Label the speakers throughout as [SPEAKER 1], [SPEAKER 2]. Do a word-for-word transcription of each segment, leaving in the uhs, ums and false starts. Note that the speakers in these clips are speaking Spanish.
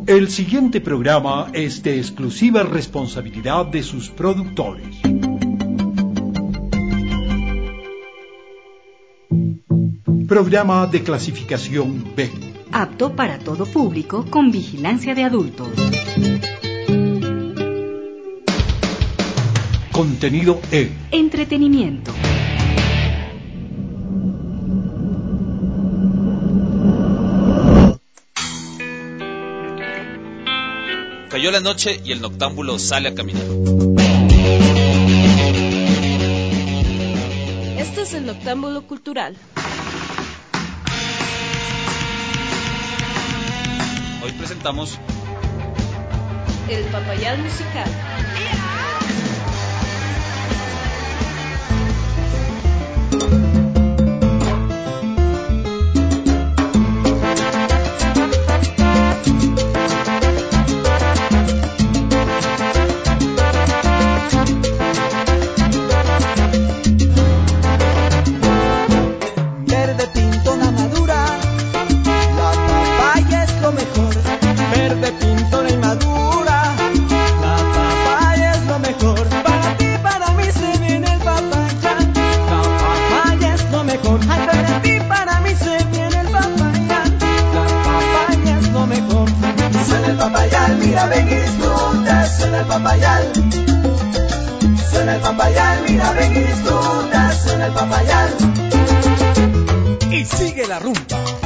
[SPEAKER 1] El siguiente programa es de exclusiva responsabilidad de sus productores. Programa de clasificación B.
[SPEAKER 2] Apto para todo público con vigilancia de adultos.
[SPEAKER 1] Contenido E.
[SPEAKER 2] Entretenimiento.
[SPEAKER 3] Cayó la noche y el noctámbulo sale a caminar.
[SPEAKER 4] Este es el Noctámbulo Cultural.
[SPEAKER 3] Hoy presentamos
[SPEAKER 4] El Papayal Musical.
[SPEAKER 5] Y sigue la rumba.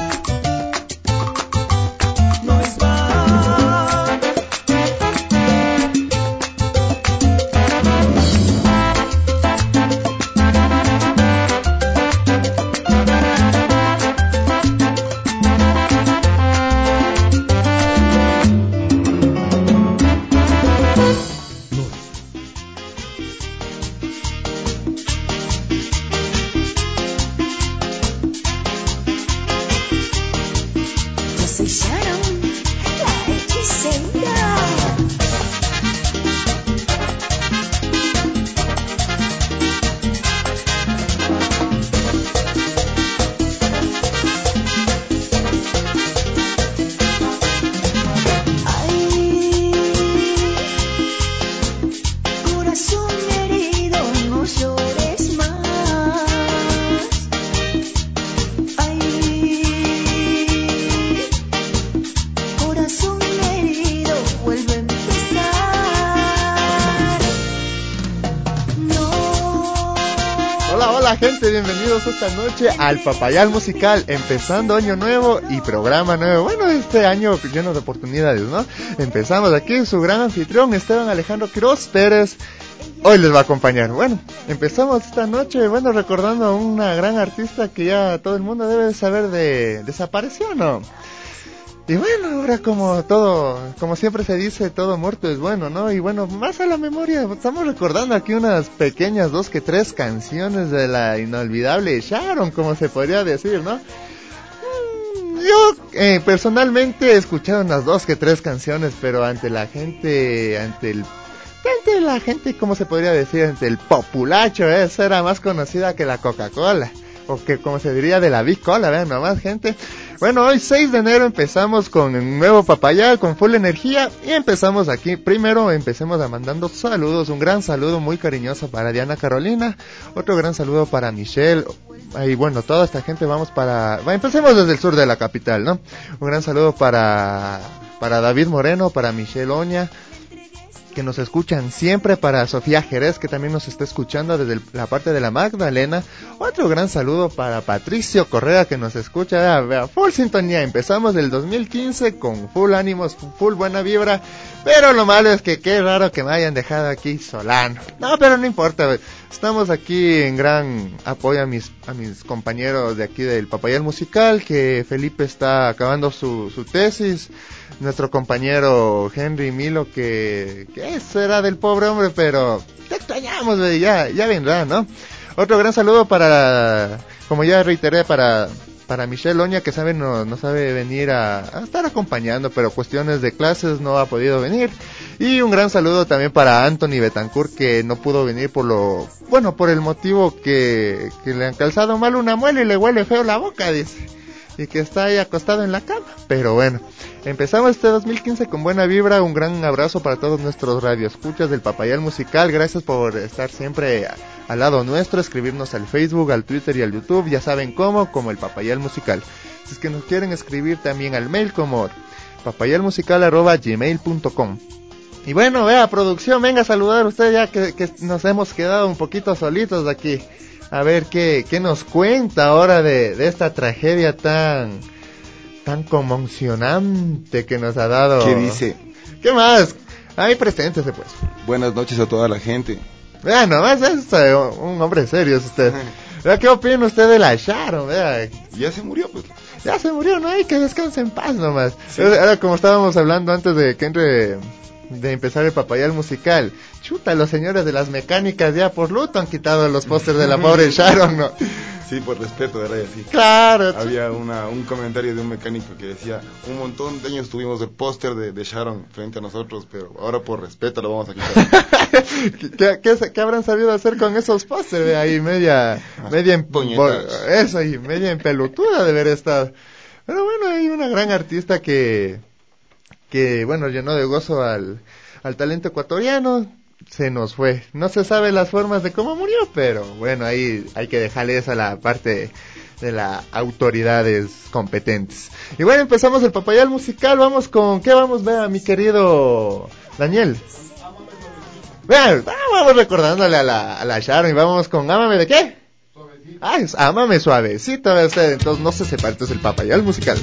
[SPEAKER 6] Bienvenidos esta noche al Papayal Musical, empezando año nuevo y programa nuevo. Bueno, este año lleno de oportunidades, ¿no? Empezamos aquí, su gran anfitrión Esteban Alejandro Quiroz Pérez, hoy les va a acompañar. Bueno, empezamos esta noche, bueno, recordando a una gran artista que ya todo el mundo debe saber de desapareció, ¿no? Y bueno, ahora como todo, como siempre se dice, todo muerto es bueno, ¿no? Y bueno, más a la memoria, estamos recordando aquí unas pequeñas dos que tres canciones de la inolvidable Sharon, como se podría decir, ¿no? Yo eh, personalmente he escuchado unas dos que tres canciones, pero ante la gente, ante el, ante la gente, ¿cómo se podría decir? Ante el populacho, ¿eh? Esa era más conocida que la Coca-Cola, o que como se diría de la Big Cola, vean nomás, gente. Bueno, hoy seis de enero empezamos con un nuevo Papayal, con full energía, y empezamos aquí. Primero empecemos a mandando saludos, un gran saludo muy cariñoso para Diana Carolina, otro gran saludo para Michelle, y bueno, toda esta gente vamos para... Va, empecemos desde el sur de la capital, ¿no? Un gran saludo para, para David Moreno, para Michelle Oña, que nos escuchan siempre, para Sofía Jerez, que también nos está escuchando desde el, la parte de la Magdalena. Otro gran saludo para Patricio Correa, que nos escucha, vea, vea, full sintonía. Empezamos el dos mil quince con full ánimos, full buena vibra, pero lo malo es que qué raro que me hayan dejado aquí solano. No, pero no importa, estamos aquí en gran apoyo a mis, a mis compañeros de aquí del Papayal Musical, que Felipe está acabando su, su tesis. Nuestro compañero Henry Milo, que, que será del pobre hombre, pero te extrañamos, wey, ya, ya vendrá, ¿no? Otro gran saludo para, como ya reiteré, para, para Michelle Oña, que sabe, no, no sabe venir a, a estar acompañando, pero cuestiones de clases no ha podido venir. Y un gran saludo también para Anthony Betancourt, que no pudo venir por lo, bueno, por el motivo que, que le han calzado mal una muela y le huele feo la boca, dice. y que está ahí acostado en la cama. Pero bueno, empezamos este dos mil quince con buena vibra. Un gran abrazo para todos nuestros radioescuchas del Papayal Musical. Gracias por estar siempre a, al lado nuestro, escribirnos al Facebook, al Twitter y al YouTube. Ya saben cómo, como el Papayal Musical. Si es que nos quieren escribir también al mail como papayalmusical arroba gmail punto com. Y bueno, vea, producción, venga a saludar a usted ya que, que nos hemos quedado un poquito solitos aquí. A ver qué, qué nos cuenta ahora de, de esta tragedia tan, tan conmocionante que nos ha dado.
[SPEAKER 5] ¿Qué dice?
[SPEAKER 6] ¿Qué más? Ahí preséntese pues.
[SPEAKER 5] Buenas noches a toda la gente.
[SPEAKER 6] Vea, nomás es eh, un hombre serio es usted. Vea, ¿qué opina usted de la Sharon? Vea.
[SPEAKER 5] Ya se murió, pues.
[SPEAKER 6] Ya se murió, ¿no? Hay que descanse en paz nomás. Sí. Ahora, como estábamos hablando antes de que entre, de empezar el Papayal Musical, chuta, los señores de las mecánicas ya por luto han quitado los pósters de la pobre Sharon, ¿no?
[SPEAKER 5] Sí, por respeto, de verdad, sí.
[SPEAKER 6] Claro.
[SPEAKER 5] Había una, un comentario de un mecánico que decía, un montón de años tuvimos el póster de, de Sharon frente a nosotros, pero ahora por respeto lo vamos a quitar.
[SPEAKER 6] ¿Qué, qué, qué habrán sabido hacer con esos pósters? Ahí media, media en, eso, ahí, media empelutuda de haber estado. Pero bueno, hay una gran artista que, que bueno, llenó de gozo al, al talento ecuatoriano. Se nos fue. No se sabe las formas de cómo murió, pero bueno, ahí hay que dejarle esa a la parte de las autoridades competentes. Y bueno, empezamos el Papayal Musical. Vamos con, ¿qué vamos a ver, mi querido Daniel? Vean, vamos recordándole a la, a la Sharon y vamos con Ámame de qué? Suavecito. Ah, es Ámame Suavecito, ve usted. Entonces no se separe, entonces el Papayal Musical.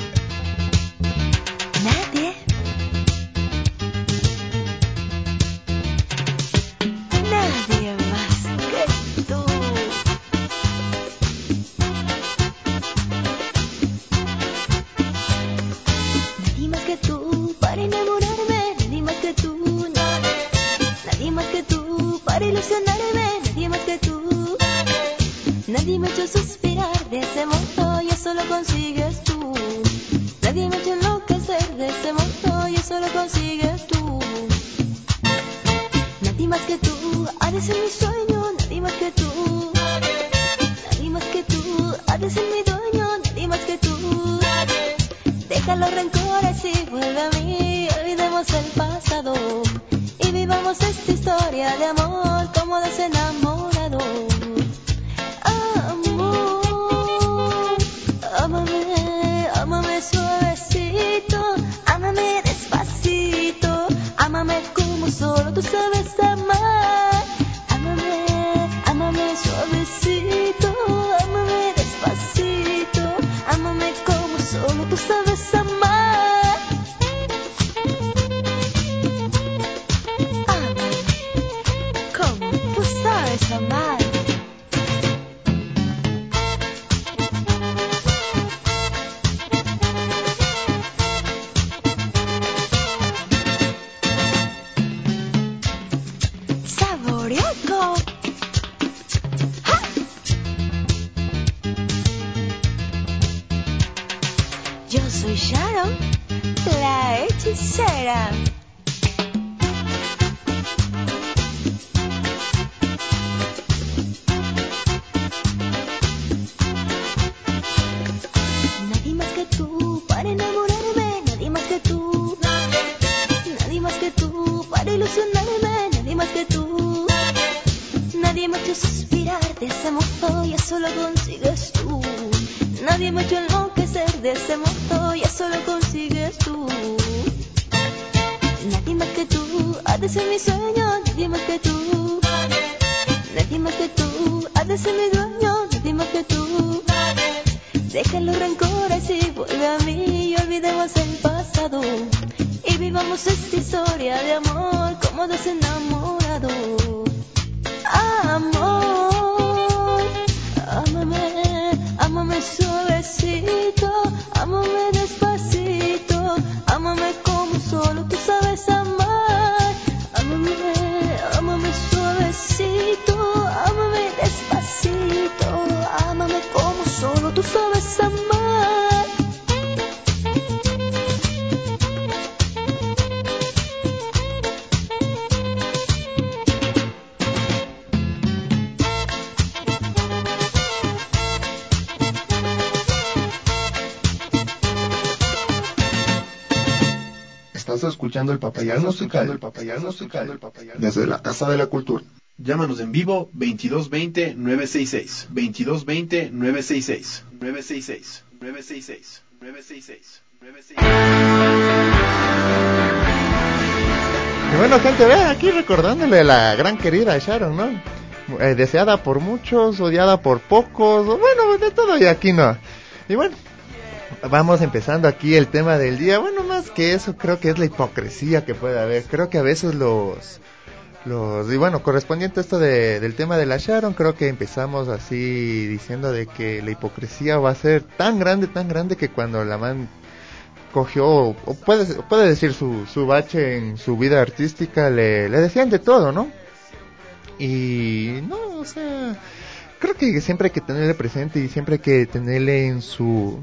[SPEAKER 7] Nadie, nadie más que tú. Nadie más que tú para enamorarme, nadie más que tú, nadie. Nadie más que tú para ilusionarme, nadie más que tú. Nadie me ha hecho suspirar de ese modo y eso lo consigues tú. Nadie me ha hecho enloquecer de ese modo y eso lo consigues tú. Nadie más que tú ha de ser mi sueño, nadie más que tú. Nadie más que tú ha de ser mi dueño, nadie más que tú. Deja los rencores y vuelve a mí, olvidemos el pasado y vivamos esta historia de amor como dos enamorados. Amor, ámame, ámame suavecito, ámame despacito, ámame como solo tú sabes amar. Ámame, ámame suavecito, ámame despacito, ámame como solo tú sabes amar. Amar. Saborioco. ¡Ja! Yo soy Sharon, la hechicera. Nadie más que tú para enamorarme, nadie más que tú. Nadie más que tú para ilusionarme, nadie más que tú. Nadie me ha hecho suspirar de ese modo y eso lo consigues tú. Nadie me ha hecho enloquecer de ese modo y eso lo consigues tú. Nadie más que tú ha de ser mi sueño, nadie más que tú. Nadie más que tú ha de ser mi dueño, nadie más que tú. Deja los rencores y vuelve a mí y olvidemos el pasado y vivamos esta historia de amor como dos enamorados. Amor, ámame, ámame suavecito, ámame despacito, ámame como solo tú sabes amar. Ámame, ámame suavecito, ámame despacito, ámame como solo tú sabes amar.
[SPEAKER 6] Estás escuchando el Papayal Musical, el Papayal Musical, el Papayal desde la Casa de la Cultura.
[SPEAKER 8] Llámanos en vivo veintidós veinte, nueve sesenta y seis, veintidós veinte, nueve sesenta y seis, nueve sesenta y seis, nueve sesenta y seis, nueve sesenta y seis, nueve sesenta y seis.
[SPEAKER 6] Y bueno, gente, vean aquí recordándole a la gran querida Sharon, ¿no? Eh, deseada por muchos, odiada por pocos, o bueno, de todo y aquí no. Y bueno, vamos empezando aquí el tema del día. Bueno, más que eso, creo que es la hipocresía que puede haber. Creo que a veces los... los y bueno, correspondiente a esto de, del tema de la Sharon, creo que empezamos así diciendo de que la hipocresía va a ser tan grande, tan grande que cuando la man cogió, o puede, puede decir su, su bache en su vida artística, le, le decían de todo, ¿no? Y no, o sea, creo que siempre hay que tenerle presente y siempre hay que tenerle en su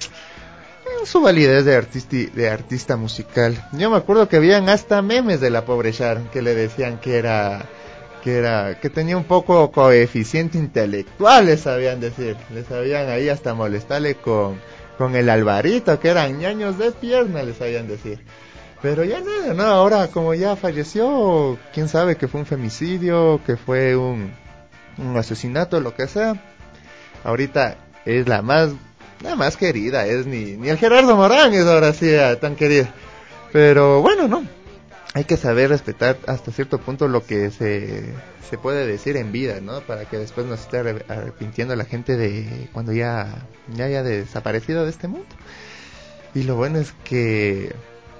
[SPEAKER 6] en su validez de artista, de artista musical. Yo me acuerdo que habían hasta memes de la pobre Sharon que le decían que era que era que tenía un poco coeficiente intelectual, les sabían decir, les sabían ahí hasta molestarle con con el Alvarito, que eran ñaños de pierna, les sabían decir. Pero ya nada, no, ahora como ya falleció, quién sabe que fue un femicidio, que fue un, un asesinato, lo que sea. Ahorita es la más, la más querida, es ni, ni el Gerardo Morán es ahora sí tan querida. Pero bueno, no, hay que saber respetar hasta cierto punto lo que se, se puede decir en vida, ¿no? Para que después no se esté arrepintiendo la gente de cuando ya, ya haya desaparecido de este mundo. Y lo bueno es que...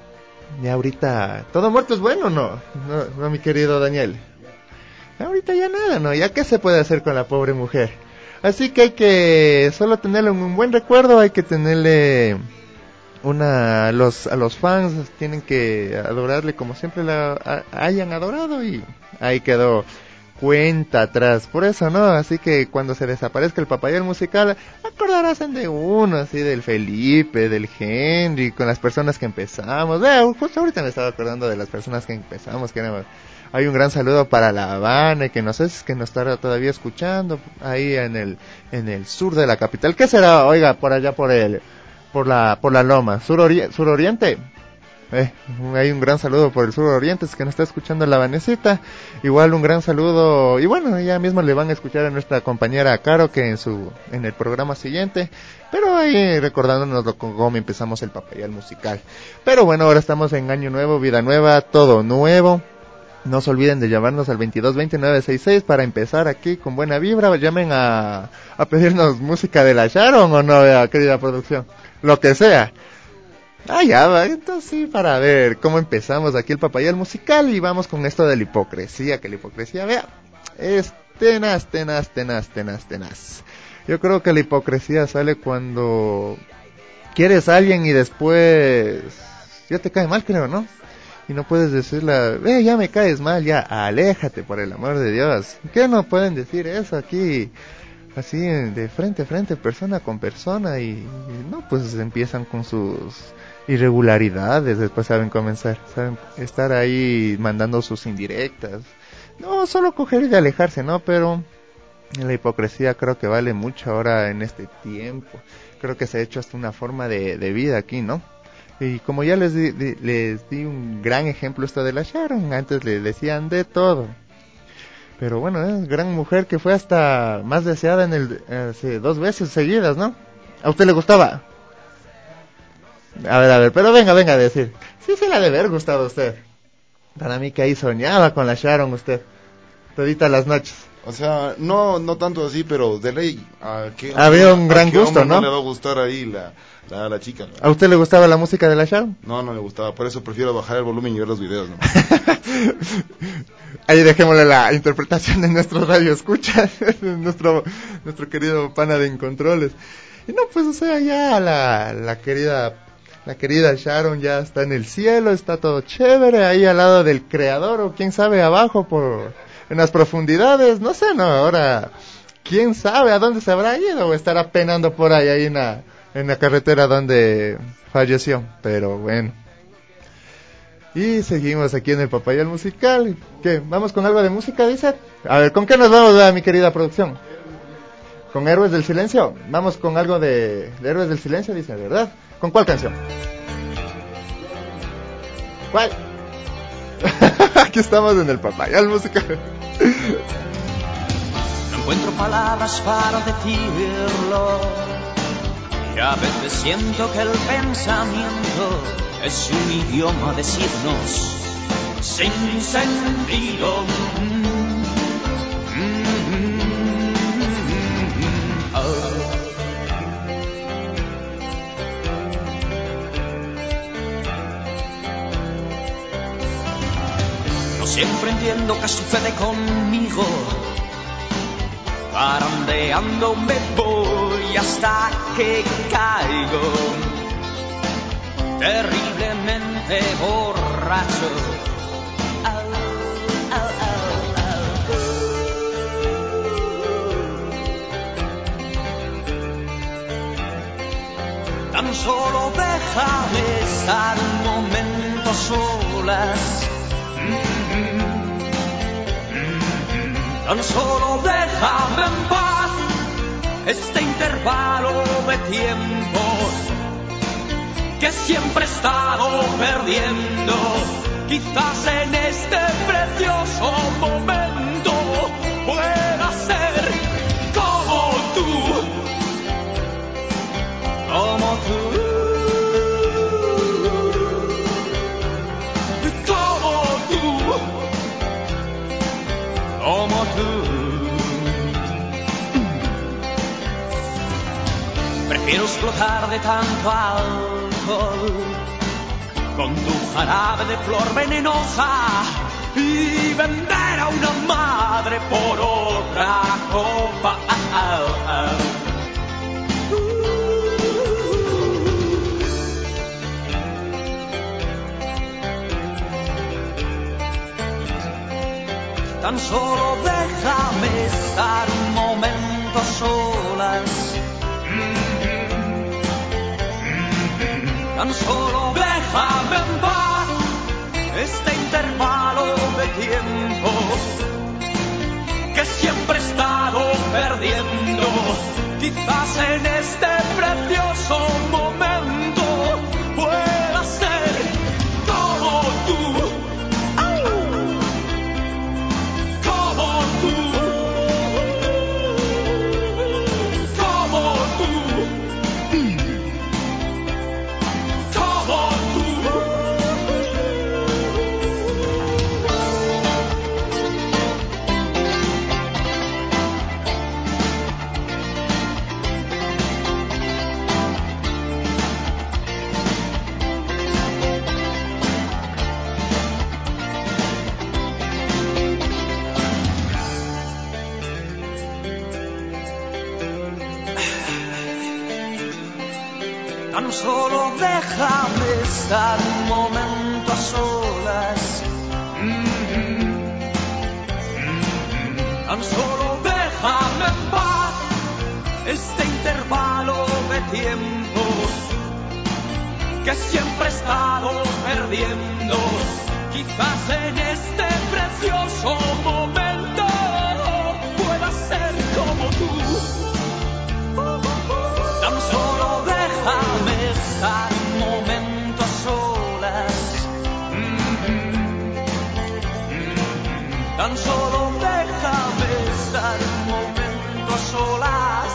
[SPEAKER 6] ya ahorita, todo muerto es bueno, ¿no? No, no, mi querido Daniel. Ahorita ya nada, ¿no? Ya qué se puede hacer con la pobre mujer. Así que hay que solo tenerle un buen recuerdo, hay que tenerle una, a los, a los fans tienen que adorarle como siempre la a, hayan adorado y ahí quedó cuenta atrás, por eso, ¿no? Así que cuando se desaparezca el Papayal Musical, acordarás de uno, así del Felipe, del Henry, con las personas que empezamos. Vea, justo ahorita me estaba acordando de las personas que empezamos, que éramos... Hay un gran saludo para La Habana, que no sé si es que nos estará todavía escuchando, ahí en el en el sur de la capital. ¿Qué será? Oiga, por allá por el por la por la loma, sur ori- suroriente. Eh, hay un gran saludo por el sur oriente, es que nos está escuchando la Vanesita. Igual un gran saludo, y bueno, ya mismo le van a escuchar a nuestra compañera Caro, que en su en el programa siguiente, pero ahí recordándonos lo, cómo empezamos el Papayal Musical. Pero bueno, ahora estamos en año nuevo, vida nueva, todo nuevo. No se olviden de llamarnos al veintidós veinte nueve sesenta y seis para empezar aquí con buena vibra. Llamen a, a pedirnos música de la Sharon o no, vea, querida producción, lo que sea. Ah, ya va, entonces sí, para ver cómo empezamos aquí el Papayal Musical y vamos con esto de la hipocresía, que la hipocresía, vea, es tenaz, tenaz, tenaz, tenaz, tenaz. Yo creo que la hipocresía sale cuando quieres a alguien y después ya te cae mal, creo, ¿no? Y no puedes decirle, eh, ya me caes mal, ya, aléjate, por el amor de Dios. ¿Qué no pueden decir eso aquí? Así, de frente a frente, persona con persona, y, y no, pues empiezan con sus irregularidades, después saben comenzar, saben estar ahí mandando sus indirectas. No, solo coger y de alejarse, ¿no? Pero la hipocresía creo que vale mucho ahora en este tiempo. Creo que se ha hecho hasta una forma de, de vida aquí, ¿no? Y como ya les di, di, les di un gran ejemplo esto de la Sharon, antes le decían de todo. Pero bueno, es ¿eh? Gran mujer que fue hasta más deseada en el hace dos veces seguidas, ¿no? ¿A usted le gustaba? A ver, a ver, pero venga, venga a decir. Sí se la ha de haber gustado a usted. Para mí que ahí soñaba con la Sharon usted, todita las noches.
[SPEAKER 5] O sea, no no tanto así, pero de ley. ¿A qué
[SPEAKER 6] había un gran gusto, ¿no?
[SPEAKER 5] No le va a gustar ahí la, la, la chica, ¿no?
[SPEAKER 6] ¿A usted le gustaba la música de la Sharon?
[SPEAKER 5] No, no me gustaba, por eso prefiero bajar el volumen y ver los videos, ¿no?
[SPEAKER 6] Ahí dejémosle la interpretación de nuestro radio escucha, nuestro nuestro querido pana de Encontroles. Y no, pues o sea, ya la la querida la querida Sharon ya está en el cielo, está todo chévere ahí al lado del creador, o quién sabe abajo por en las profundidades, no sé, no, ahora quién sabe a dónde se habrá ido, o estará penando por ahí ahí en la en la carretera donde falleció, pero bueno. Y seguimos aquí en el Papayal Musical. ¿Qué? ¿Vamos con algo de música, dice? A ver, ¿con qué nos vamos, a mi querida producción? ¿Con Héroes del Silencio? Vamos con algo de, de Héroes del Silencio, dice, ¿verdad? ¿Con cuál canción? ¿Cuál? Aquí estamos en el Papayal Musical.
[SPEAKER 9] No encuentro palabras para decirlo, y a veces siento que el pensamiento es un idioma de signos sin sentido. No siempre entiendo qué sucede conmigo. Barandeando me voy hasta que caigo, terriblemente borracho. Au, au, au, au. Tan solo déjame estar un momento solas. Tan solo déjame en paz este intervalo de tiempo que siempre he estado perdiendo. Quizás en este precioso momento pueda ser como tú, como tú, como tú, como tú. Prefiero explotar de tanto alcohol con tu jarabe de flor venenosa y vender a una madre por otra copa. Ah, ah, ah. Tan solo déjame estar un momento solas. Tan solo déjame en paz este intervalo de tiempo que siempre he estado perdiendo. Quizás en este precioso momento pueda ser como tú. Tan solo déjame estar un momento a solas. Tan solo déjame en paz este intervalo de tiempo que siempre he estado perdiendo. Quizás en este precioso momento pueda ser como tú. Tan solo déjame estar un momento a solas. Tan solo déjame estar un momento a solas.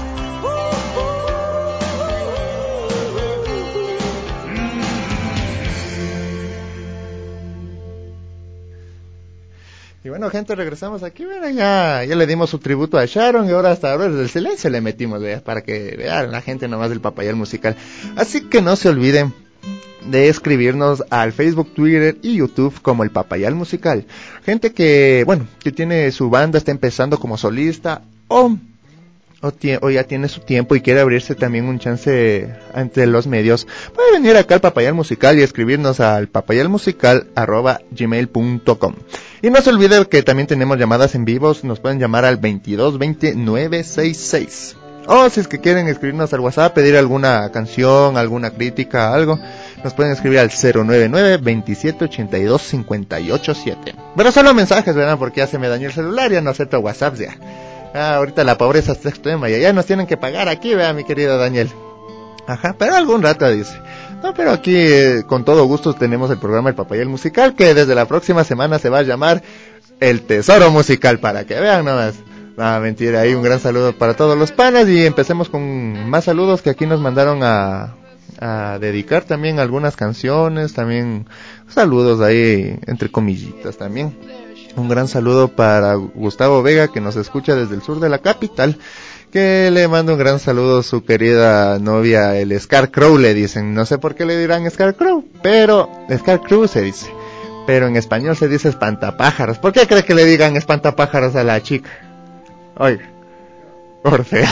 [SPEAKER 6] Y bueno, gente, regresamos aquí. Bueno, ya, ya le dimos su tributo a Sharon y ahora hasta ahora desde el silencio le metimos, ¿verdad? Para que vean la gente nomás del Papayal Musical. Así que no se olviden de escribirnos al Facebook, Twitter y YouTube como el Papayal Musical. Gente que, bueno, que tiene su banda, está empezando como solista o, o, tie, o ya tiene su tiempo y quiere abrirse también un chance ante los medios, puede venir acá al Papayal Musical y escribirnos al papayalmusical arroba gmail punto com. Y no se olvide que también tenemos llamadas en vivos, nos pueden llamar al veintidós veinte nueve sesenta y seis. O si es que quieren escribirnos al WhatsApp, pedir alguna canción, alguna crítica, algo, nos pueden escribir al cero nueve nueve veintisiete ochenta y dos cincuenta y ocho siete. Pero solo mensajes, ¿verdad? Porque ya se me dañó el celular, ya no acepto WhatsApp ya. Ah, ahorita la pobreza está extrema y ya nos tienen que pagar aquí, ¿verdad, mi querido Daniel? Ajá, pero algún rato dice. No, pero aquí eh, con todo gusto tenemos el programa El Papayal Musical, que desde la próxima semana se va a llamar El Tesoro Musical, para que vean nomás. Ah, mentira, ahí un gran saludo para todos los panas y empecemos con más saludos que aquí nos mandaron a, a dedicar también algunas canciones, también saludos ahí entre comillitas también. Un gran saludo para Gustavo Vega, que nos escucha desde el sur de la capital, que le mando un gran saludo a su querida novia, el Scarecrow, le dicen. No sé por qué le dirán Scarecrow, pero Scarecrow se dice. Pero en español se dice espantapájaros. ¿Por qué cree que le digan espantapájaros a la chica? Oiga, Orfea.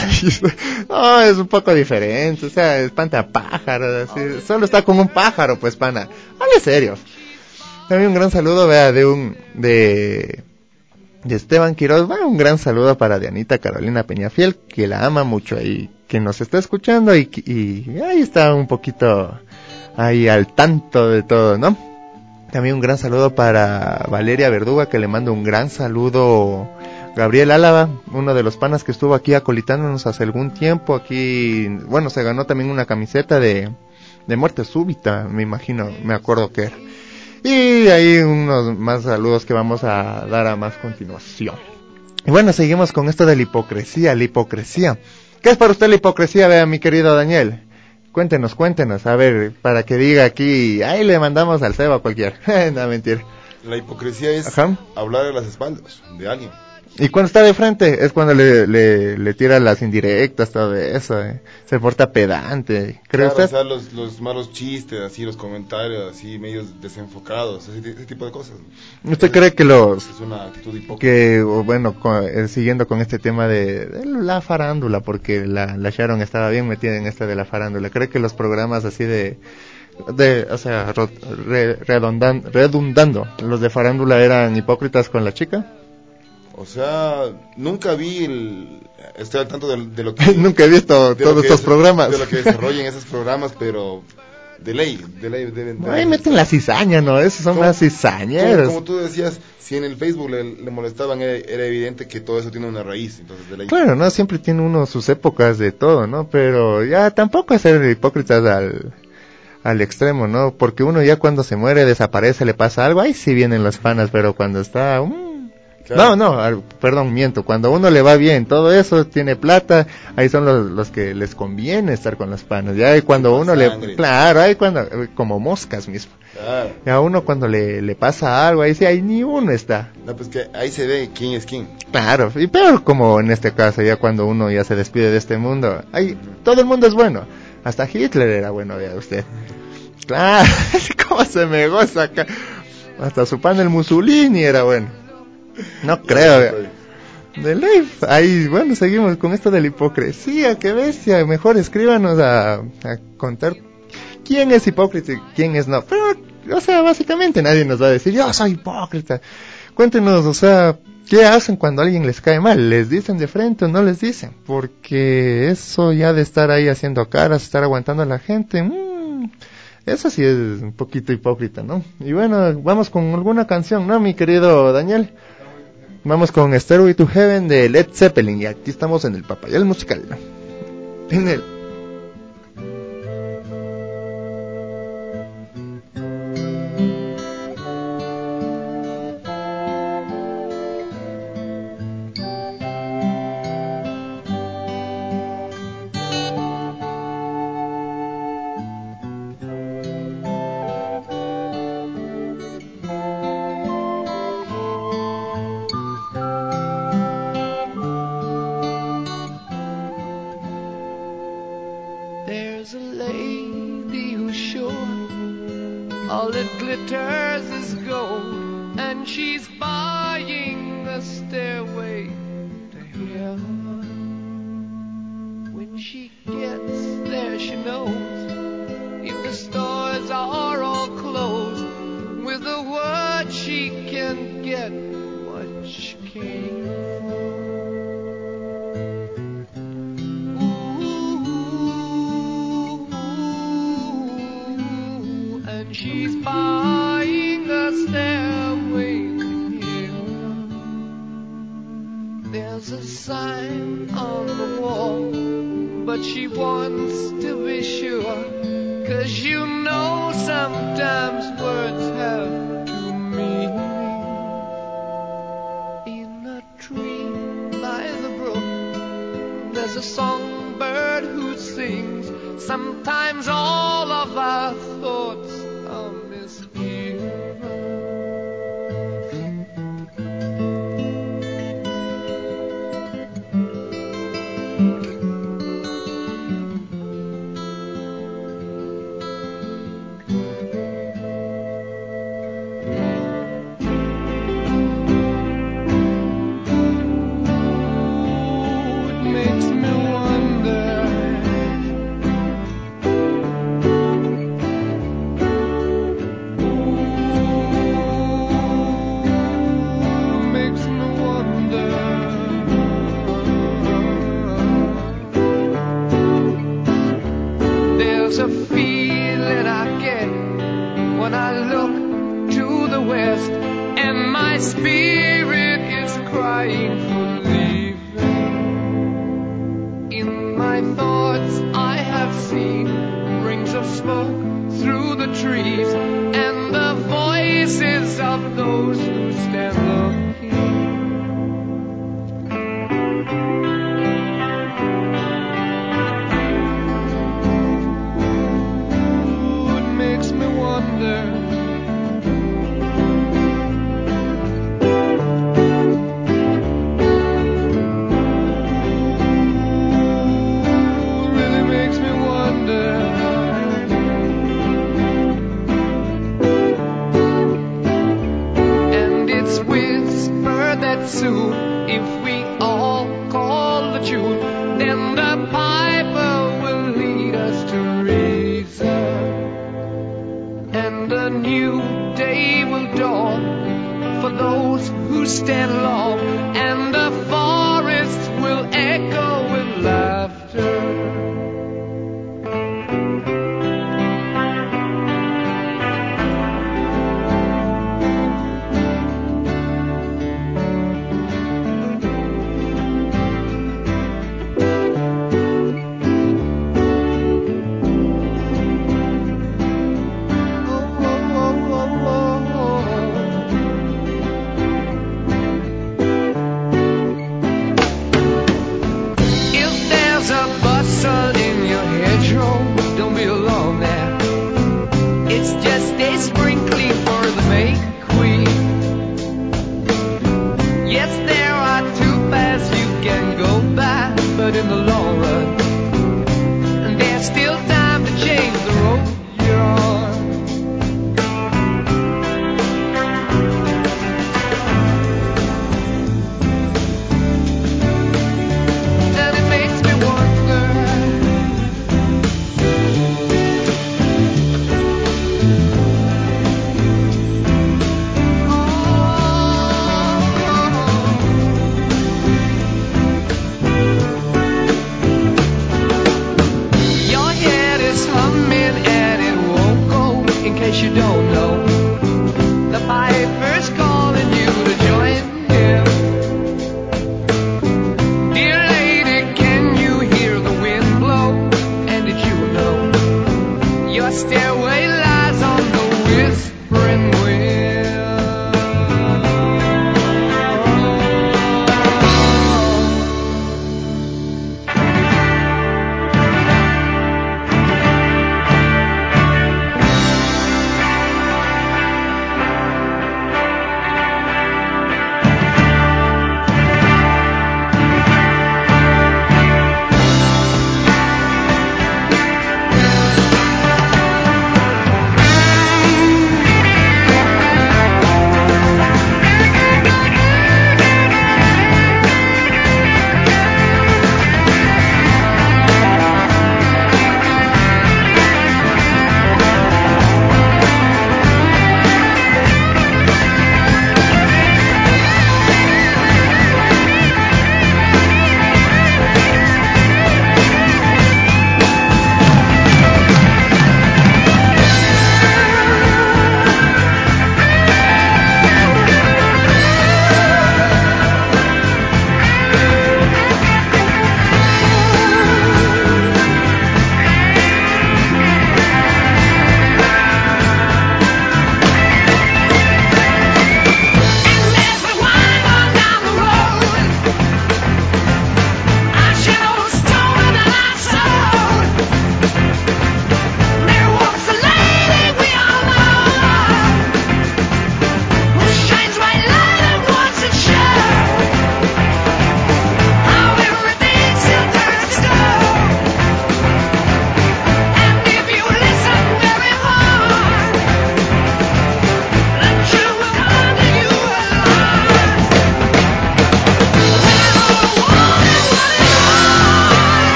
[SPEAKER 6] No, es un poco diferente, o sea, espantapájaros, así. Solo está con un pájaro, pues, pana. Hable serio. También un gran saludo, vea, de un, de, de Esteban Quiroz, bueno, un gran saludo para Dianita Carolina Peñafiel, que la ama mucho y que nos está escuchando y, y ahí está un poquito ahí al tanto de todo, ¿no? También un gran saludo para Valeria Verduga, que le mando un gran saludo. Gabriel Álava, uno de los panas que estuvo aquí acolitándonos hace algún tiempo, aquí, bueno, se ganó también una camiseta de, de muerte súbita, me imagino, me acuerdo que era. Y ahí unos más saludos que vamos a dar a más continuación. Y bueno, seguimos con esto de la hipocresía, la hipocresía. ¿Qué es para usted la hipocresía, vea, mi querido Daniel? Cuéntenos, cuéntenos, a ver, para que diga aquí, ahí le mandamos al cebo a cualquiera. No, mentira.
[SPEAKER 5] La hipocresía es Ajá. hablar a las espaldas de alguien.
[SPEAKER 6] Y cuando está de frente es cuando le, le, le tira las indirectas, todo eso, eh. Se porta pedante. ¿Cree
[SPEAKER 5] claro,
[SPEAKER 6] usted?
[SPEAKER 5] O sea, los, los malos chistes, así, los comentarios, así, medios desenfocados, ese, ese tipo de cosas.
[SPEAKER 6] ¿Usted
[SPEAKER 5] es,
[SPEAKER 6] cree que los...
[SPEAKER 5] Es una actitud hipócrita.
[SPEAKER 6] Que, bueno, con, eh, siguiendo con este tema de, de la farándula, porque la, la Sharon estaba bien metida en esta de la farándula. ¿Cree que los programas así de... de o sea, re, redondan, redundando, los de farándula eran hipócritas con la chica?
[SPEAKER 5] O sea, nunca vi el... Estoy al tanto de, de lo que...
[SPEAKER 6] nunca he visto todos estos
[SPEAKER 5] es,
[SPEAKER 6] programas.
[SPEAKER 5] De lo que desarrollan esos programas, pero... De ley, de ley deben...
[SPEAKER 6] Ahí meten la cizaña, ¿no? Esos son las cizañeros.
[SPEAKER 5] Como, como tú decías, si en el Facebook le, le molestaban, era, era evidente que todo eso tiene una raíz, entonces de ley.
[SPEAKER 6] Claro, ¿no? Siempre tiene uno sus épocas de todo, ¿no? Pero ya tampoco es ser hipócritas al... al extremo, ¿no? Porque uno ya cuando se muere, desaparece, le pasa algo, ahí sí vienen las fanas, pero cuando está... Um, Claro. No, no, perdón, miento. Cuando uno le va bien, todo eso, tiene plata, ahí son los, los que les conviene estar con las panas. Ya hay cuando uno sangre. le, claro, hay cuando, como moscas mismo. Claro. Ya a uno cuando le, le pasa algo, ahí sí, ahí ni uno está.
[SPEAKER 5] No, pues que ahí se ve quién es quién.
[SPEAKER 6] Claro, y peor como en este caso, ya cuando uno ya se despide de este mundo, ahí todo el mundo es bueno. Hasta Hitler era bueno, vea usted. Claro, cómo se me goza acá. Hasta su pan el Mussolini era bueno. No creo. De ley. Ahí, bueno, seguimos con esto de la hipocresía. Qué bestia. Mejor escríbanos a, a contar quién es hipócrita y quién es no. Pero, o sea, básicamente nadie nos va a decir, yo soy hipócrita. Cuéntenos, o sea, ¿qué hacen cuando a alguien les cae mal? ¿Les dicen de frente o no les dicen? Porque eso ya de estar ahí haciendo caras, estar aguantando a la gente, mmm, eso sí es un poquito hipócrita, ¿no? Y bueno, vamos con alguna canción, ¿no, mi querido Daniel? Vamos con Stairway to Heaven de Led Zeppelin y aquí estamos en el Papayal Musical. En el...
[SPEAKER 10] There's a sign on the wall but she wants to be sure. 'Cause you know sometimes words have two meanings. In a tree by the brook, there's a songbird who sings. Sometimes all of our thoughts are misgiven.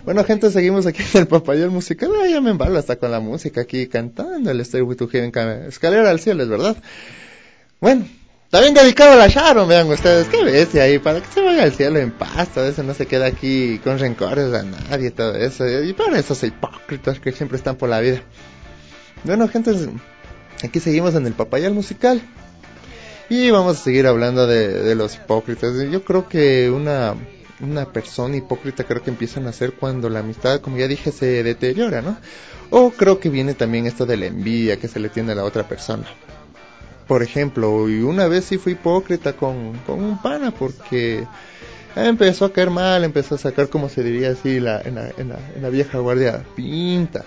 [SPEAKER 6] Bueno, gente, seguimos aquí en el Papayal Musical. Ay, ya me embalo hasta con la música aquí cantando el Stairway to Heaven, Escalera al Cielo, es verdad. Bueno, también dedicado a la Sharon, vean ustedes, qué bestia ahí, para que se vaya al cielo en paz, todo eso no se queda aquí con rencores a nadie, todo eso, y para esos hipócritas que siempre están por la vida. Bueno, gente, aquí seguimos en el Papayal Musical, y vamos a seguir hablando de, de los hipócritas. Yo creo que una, una persona hipócrita creo que empiezan a ser cuando la amistad, como ya dije, se deteriora, ¿no? O creo que viene también esto de la envidia que se le tiene a la otra persona. Por ejemplo, y una vez sí fui hipócrita con, con un pana porque empezó a caer mal, empezó a sacar, como se diría así, la, en, la, en, la, en la vieja guardia, pinta.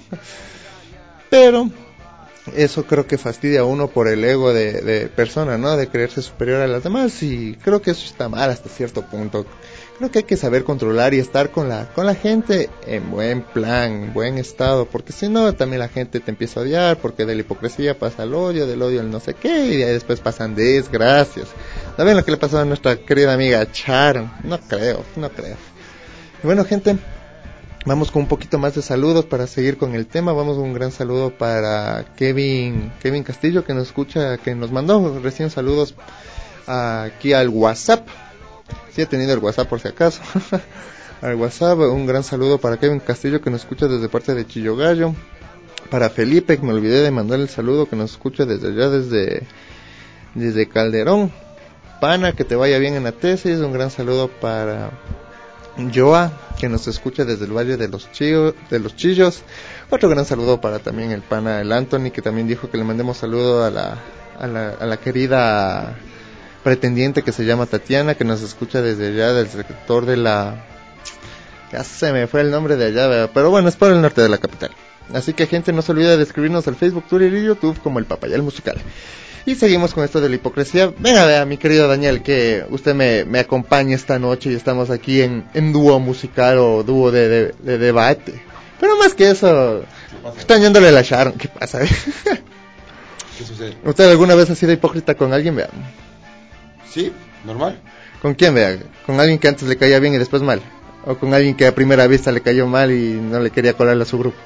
[SPEAKER 6] Pero eso creo que fastidia a uno por el ego de, de persona, ¿no? De creerse superior a las demás, y creo que eso está mal hasta cierto punto. Creo que hay que saber controlar y estar con la con la gente en buen plan, buen estado, porque si no también la gente te empieza a odiar, porque de la hipocresía pasa el odio, del odio el no sé qué, y después pasan desgracias. ¿Saben lo que le pasó a nuestra querida amiga Sharon? No creo, no creo. Y bueno, gente, vamos con un poquito más de saludos para seguir con el tema. Vamos con un gran saludo para Kevin Kevin Castillo, que nos escucha, que nos mandó recién saludos aquí al WhatsApp. Sí he tenido el WhatsApp por si acaso. Al WhatsApp, un gran saludo para Kevin Castillo, que nos escucha desde parte de Chillogallo. Para Felipe, que me olvidé de mandar el saludo, que nos escucha desde allá, desde desde Calderón. Pana, que te vaya bien en la tesis. Un gran saludo para Joa, que nos escucha desde el Valle de los Chillos, de los Chillos. Otro gran saludo para también el pana, el Anthony, que también dijo que le mandemos saludo a la, a la, a la querida pretendiente que se llama Tatiana, que nos escucha desde allá del sector de la, ya se me fue el nombre de allá, ¿verdad? Pero bueno, es por el norte de la capital. Así que, gente, no se olvide de escribirnos al Facebook, Twitter y YouTube como el Papayal Musical. Y seguimos con esto de la hipocresía. Venga, vea, mi querido Daniel, que usted me, me acompañe esta noche y estamos aquí en, en dúo musical o dúo de, de, de debate. Pero más que eso, están yéndole la Sharon, ¿qué pasa?
[SPEAKER 5] ¿Qué sucede?
[SPEAKER 6] ¿Usted alguna vez ha sido hipócrita con alguien, vea?
[SPEAKER 5] Sí, normal.
[SPEAKER 6] ¿Con quién, vea? ¿Con alguien que antes le caía bien y después mal? ¿O con alguien que a primera vista le cayó mal y no le quería colar a su grupo?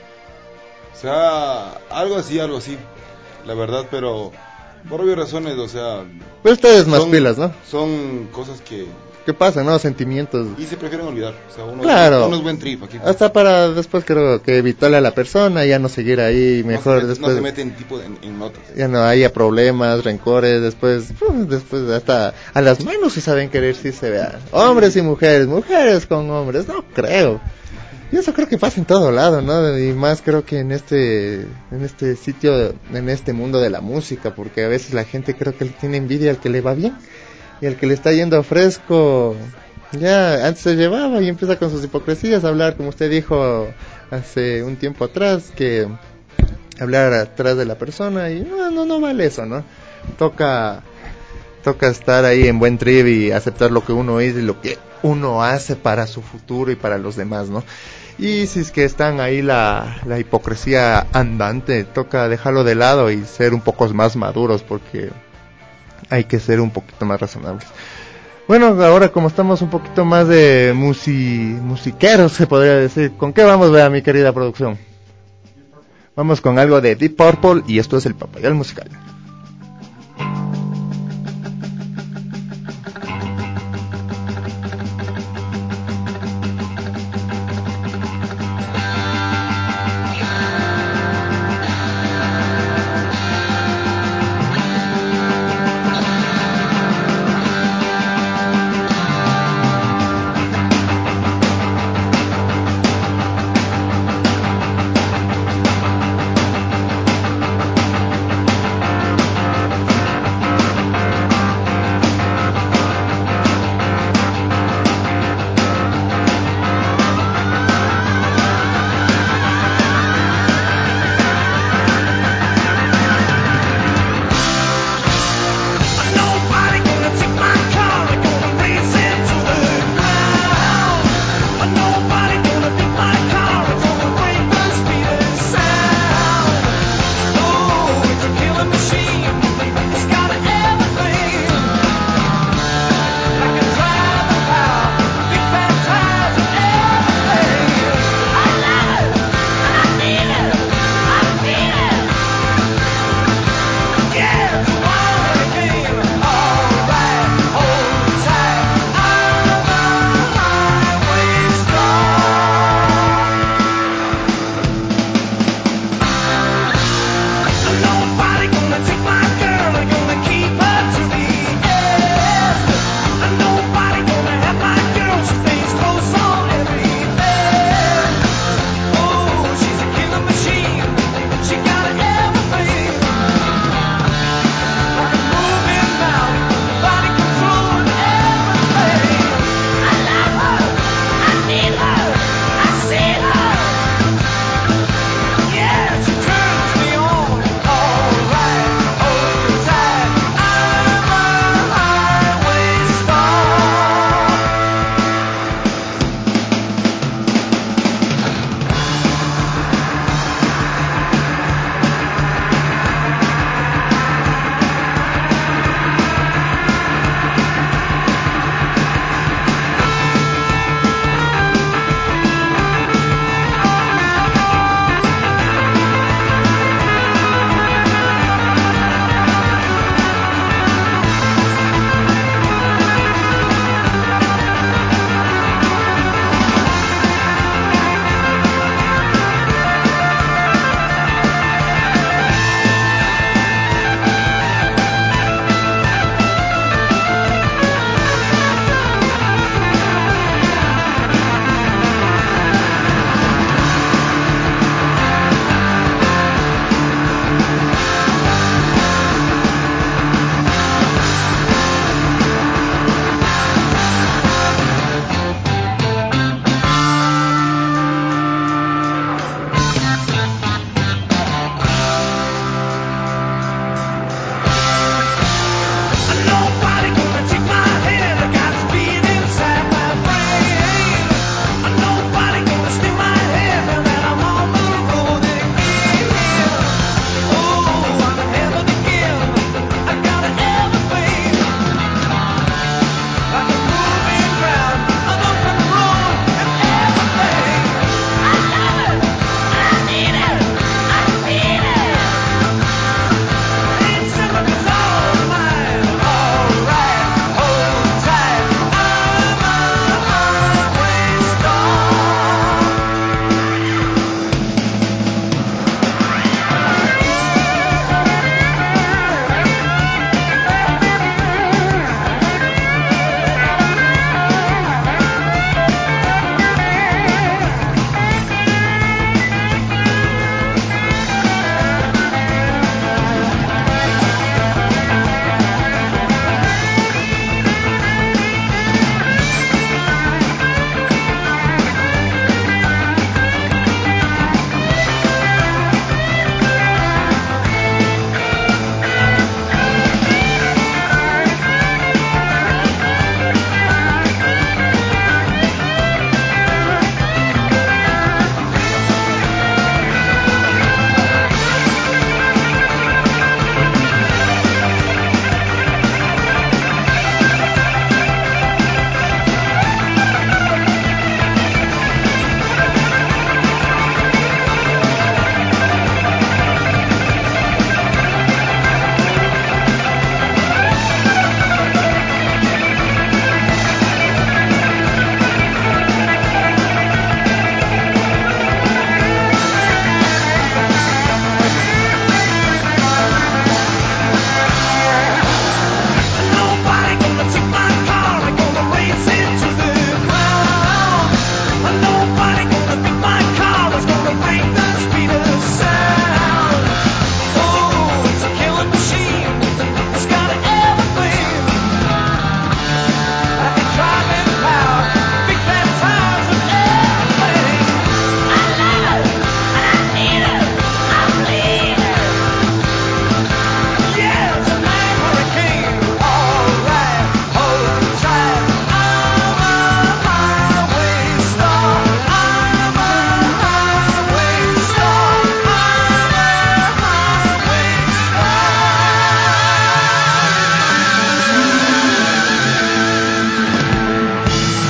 [SPEAKER 5] O sea, algo así, algo así, la verdad, pero por obvias razones, o sea...
[SPEAKER 6] Pero ustedes más
[SPEAKER 5] son,
[SPEAKER 6] pilas, ¿no?
[SPEAKER 5] Son cosas que...
[SPEAKER 6] ¿Qué pasa, no? Sentimientos.
[SPEAKER 5] Y se prefieren olvidar, o sea, uno,
[SPEAKER 6] claro.
[SPEAKER 5] uno es buen trip aquí.
[SPEAKER 6] Hasta para después creo que evitarle a la persona y ya no seguir ahí, mejor
[SPEAKER 5] no se,
[SPEAKER 6] después...
[SPEAKER 5] No se meten tipo en, en notas.
[SPEAKER 6] Ya no haya problemas, rencores, después, uh, después hasta a las manos se saben querer, si se vea. Hombres y mujeres, mujeres con hombres, no creo. Y eso creo que pasa en todo lado, ¿no? Y más creo que en este en este sitio, en este mundo de la música, porque a veces la gente creo que le tiene envidia al que le va bien y al que le está yendo fresco. Ya antes se llevaba y empieza con sus hipocresías a hablar, como usted dijo hace un tiempo atrás, que hablar atrás de la persona, y no, no, no vale eso, ¿no? Toca toca estar ahí en buen trip y aceptar lo que uno es y lo que uno hace para su futuro y para los demás, ¿no? Y si es que están ahí la, la hipocresía andante, toca dejarlo de lado y ser un poco más maduros, porque hay que ser un poquito más razonables. Bueno, ahora como estamos un poquito más de musi, musiqueros, se podría decir, ¿con qué vamos, vea, mi querida producción? Vamos con algo de Deep Purple y esto es el Papayal Musical.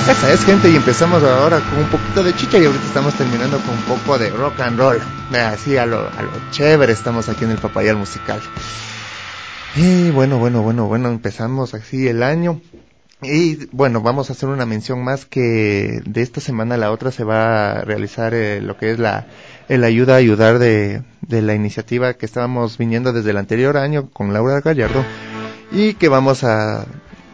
[SPEAKER 6] Esa es, gente, y empezamos ahora con un poquito de chicha y ahorita estamos terminando con un poco de rock and roll. Así a lo, a lo chévere estamos aquí en el Papayal Musical. Y bueno, bueno, bueno, bueno, empezamos así el año. Y bueno, vamos a hacer una mención más que de esta semana a la otra se va a realizar eh, lo que es la el ayuda a ayudar de, de la iniciativa que estábamos viniendo desde el anterior año con Laura Gallardo y que vamos a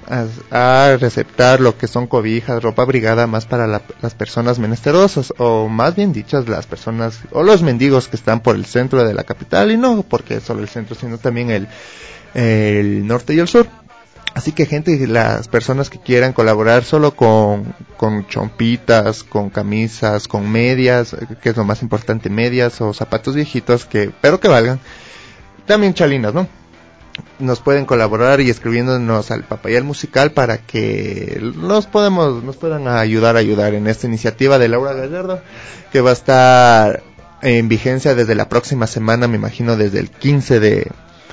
[SPEAKER 6] A, a receptar lo que son cobijas, ropa abrigada más para la, las personas menesterosas, o más bien dichas las personas o los mendigos que están por el centro de la capital, y no porque solo el centro sino también el, el norte y el sur. Así que gente, las personas que quieran colaborar solo con, con chompitas, con camisas, con medias, que es lo más importante, medias o zapatos viejitos que, pero que valgan, también chalinas, ¿no? Nos pueden colaborar y escribiéndonos al Papayal Musical para que nos podemos, nos puedan ayudar a ayudar en esta iniciativa de Laura Gallardo, que va a estar en vigencia desde la próxima semana, me imagino desde el quince de,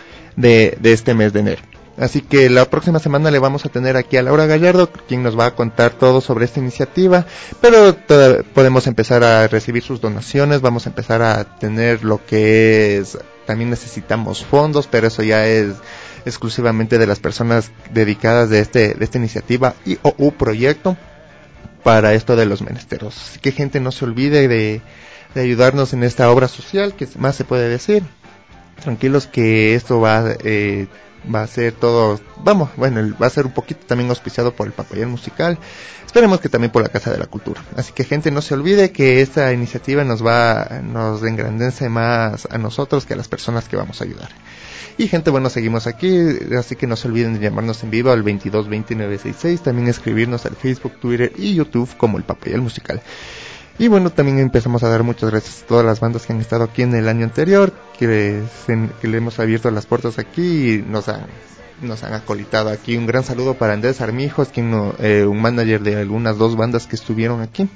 [SPEAKER 6] de, de este mes de enero. Así que la próxima semana le vamos a tener aquí a Laura Gallardo, quien nos va a contar todo sobre esta iniciativa, pero toda, podemos empezar a recibir sus donaciones, vamos a empezar a tener lo que es, también necesitamos fondos, pero eso ya es exclusivamente de las personas dedicadas de este de esta iniciativa y o u proyecto para esto de los menesteros. Así que gente, no se olvide de, de ayudarnos en esta obra social, que más se puede decir. Tranquilos que esto va eh, va a ser todo, vamos, bueno, va a ser un poquito también auspiciado por el Papayal Musical, esperemos que también por la Casa de la Cultura. Así que gente, no se olvide que esta iniciativa nos va, nos engrandece más a nosotros que a las personas que vamos a ayudar. Y gente, bueno, seguimos aquí, así que no se olviden de llamarnos en vivo al veintidós veinte nueve sesenta y seis, también escribirnos al Facebook, Twitter y YouTube como el Papayal Musical. Y bueno, también empezamos a dar muchas gracias a todas las bandas que han estado aquí en el año anterior, que, se, que le hemos abierto las puertas aquí y nos han, nos han acolitado aquí. Un gran saludo para Andrés Armijos, quien no, eh, un manager de algunas dos bandas que estuvieron aquí.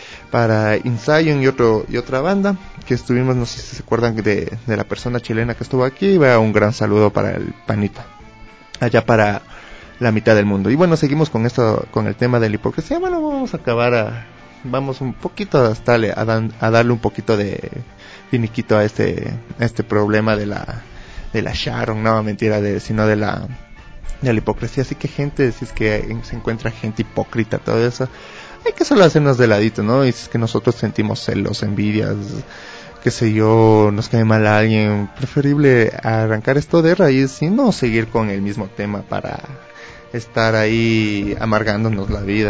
[SPEAKER 6] Para Inzion y otro y otra banda que estuvimos, no sé si se acuerdan de, de la persona chilena que estuvo aquí. Va un gran saludo para el Panita, allá para la mitad del mundo. Y bueno, seguimos con esto, con el tema de la hipocresía. Bueno, vamos a acabar a... Vamos un poquito hasta a, dan, a darle un poquito de finiquito a este a este problema de la de la Sharon, no mentira, de, sino de la de la hipocresía. Así que gente, si es que se encuentra gente hipócrita, todo eso, hay que solo hacernos de ladito, ¿no? Y si es que nosotros sentimos celos, envidias, qué sé yo, nos cae mal a alguien, preferible arrancar esto de raíz y no seguir con el mismo tema para estar ahí amargándonos la vida.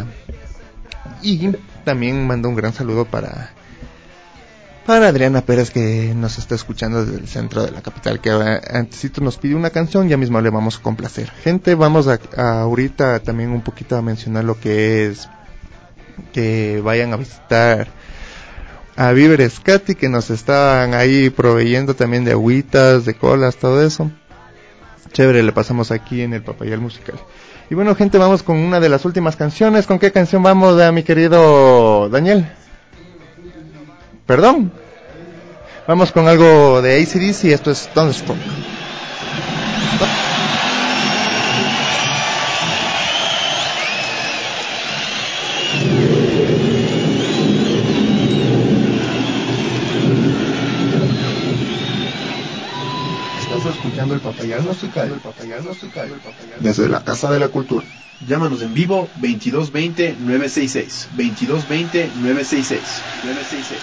[SPEAKER 6] Y también mando un gran saludo para para Adriana Pérez, que nos está escuchando desde el centro de la capital, que antesito nos pidió una canción, ya mismo le vamos a complacer. Gente, vamos a, a ahorita también un poquito a mencionar lo que es que vayan a visitar a Víveres Katy, que nos estaban ahí proveyendo también de agüitas, de colas, todo eso. Chévere, le pasamos aquí en el Papayal Musical. Y bueno, gente, vamos con una de las últimas canciones. ¿Con qué canción vamos, eh, mi querido Daniel? ¿Perdón? Vamos con algo de A C D C, esto es Thunderstruck. Escuchando el Papayal Musical, el Papayal Musical, el Papayal desde la Casa de la Cultura.
[SPEAKER 8] Llámanos en vivo veintidós veinte nueve sesenta y seis, veintidós veinte nueve sesenta y seis, nueve sesenta y seis.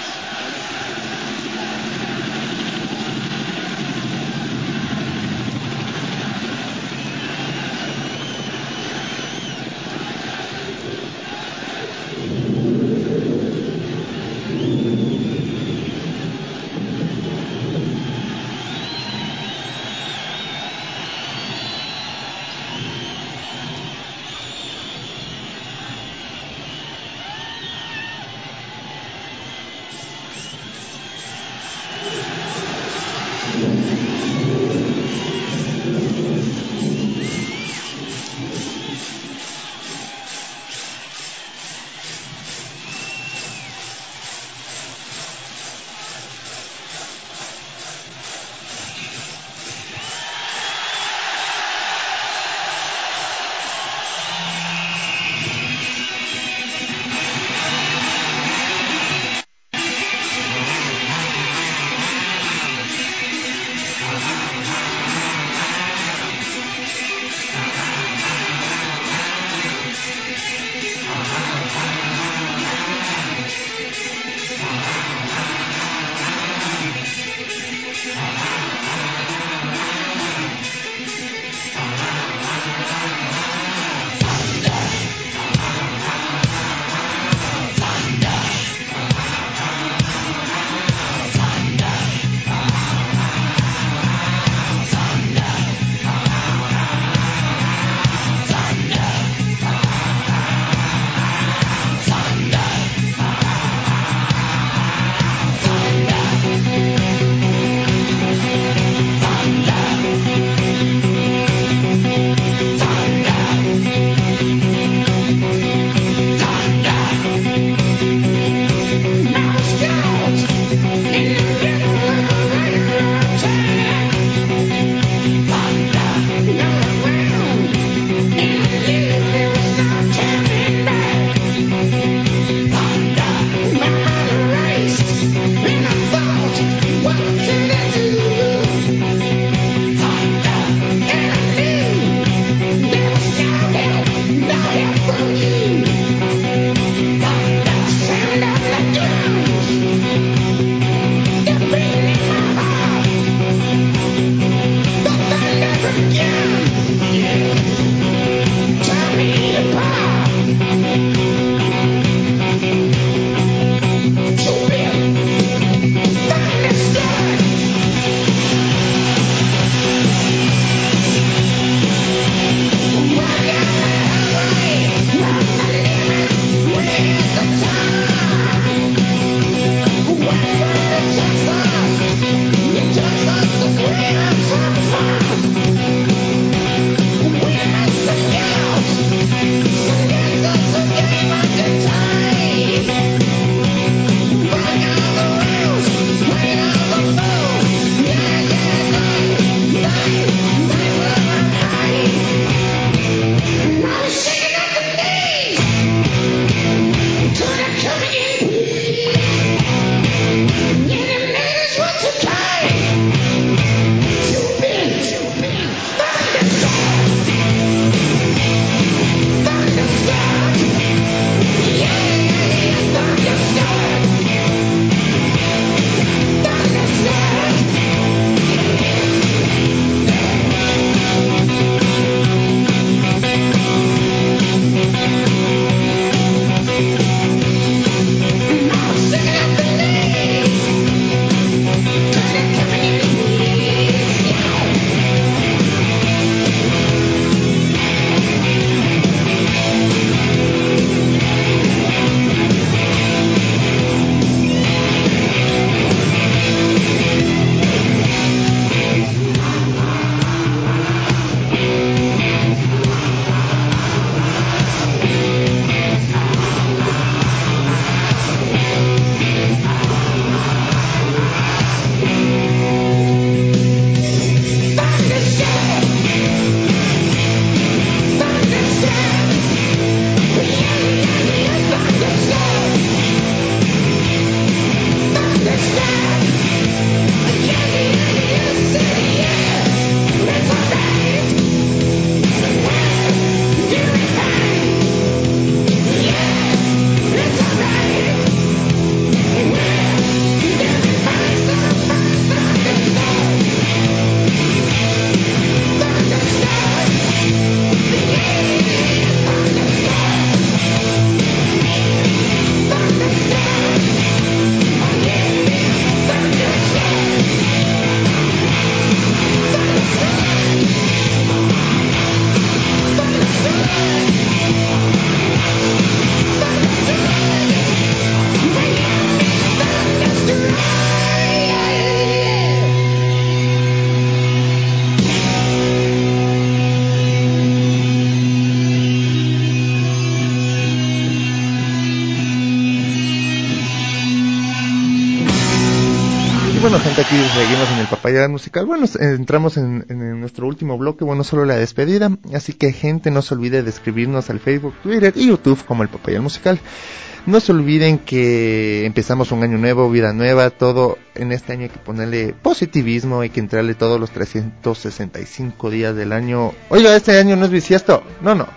[SPEAKER 6] bueno, gente, aquí seguimos en el Papayal Musical. Bueno, entramos en, en nuestro último bloque, bueno, solo la despedida. Así que, gente, no se olvide de escribirnos al Facebook, Twitter y YouTube como el Papayal Musical. No se olviden que empezamos un año nuevo, vida nueva, todo en este año hay que ponerle positivismo, hay que entrarle todos los trescientos sesenta y cinco días del año. Oiga, este año no es bisiesto, no, no.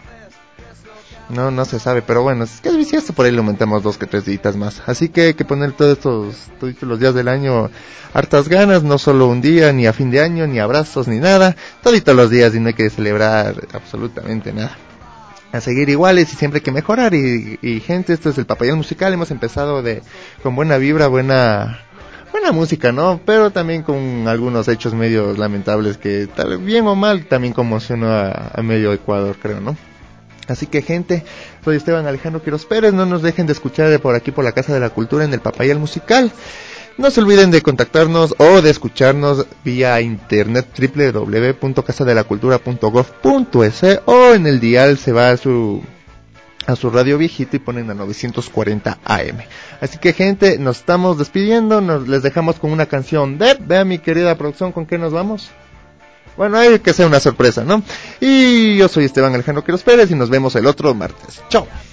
[SPEAKER 6] No, no se sabe, pero bueno, es que es bisiesto, por ahí le aumentamos dos que tres días más. Así que hay que poner todos estos, todos los días del año hartas ganas, no solo un día, ni a fin de año, ni abrazos, ni nada. Toditos los días y no hay que celebrar absolutamente nada. A seguir iguales y siempre hay que mejorar. Y, y gente, esto es el Papayal Musical, hemos empezado de con buena vibra, buena... buena música, ¿no? Pero también con algunos hechos medios lamentables que, tal bien o mal, también conmocionó a, a medio Ecuador, creo, ¿no? Así que, gente, soy Esteban Alejandro Quiroz Pérez. No nos dejen de escuchar de por aquí por la Casa de la Cultura en el Papayal Musical. No se olviden de contactarnos o de escucharnos vía internet doble u doble u doble u punto casa de la cultura punto gov punto es o en el dial se va a su a su radio viejito y ponen a novecientos cuarenta A M. Así que, gente, nos estamos despidiendo. Nos les dejamos con una canción de... Vea, mi querida producción, ¿con qué nos vamos? Bueno, hay que sea una sorpresa, ¿no? Y yo soy Esteban Alejandro Quiroz Pérez y nos vemos el otro martes. ¡Chao!